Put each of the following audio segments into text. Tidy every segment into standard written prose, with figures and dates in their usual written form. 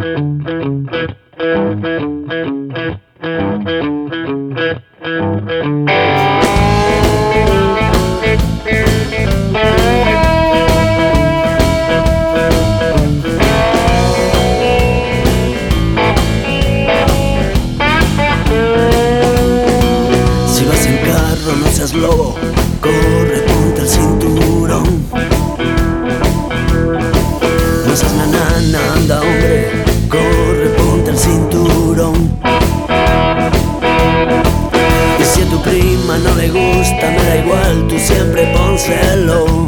No seas lobo, corre, ponte el cinturón. No seas nanana, anda hombre, corre, ponte el cinturón. Y si a tu prima no le gusta, me da igual, tú siempre pónselo.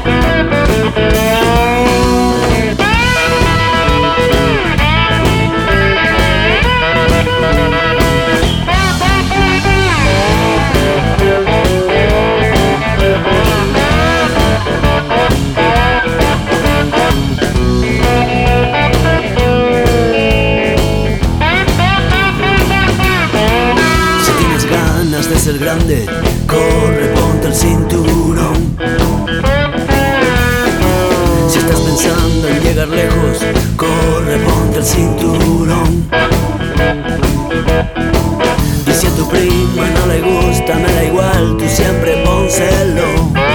De ser grande, corre, ponte el cinturón. Si estás pensando en llegar lejos, corre, ponte el cinturón. Y si a tu prima no le gusta, me da igual, tú siempre pónselo.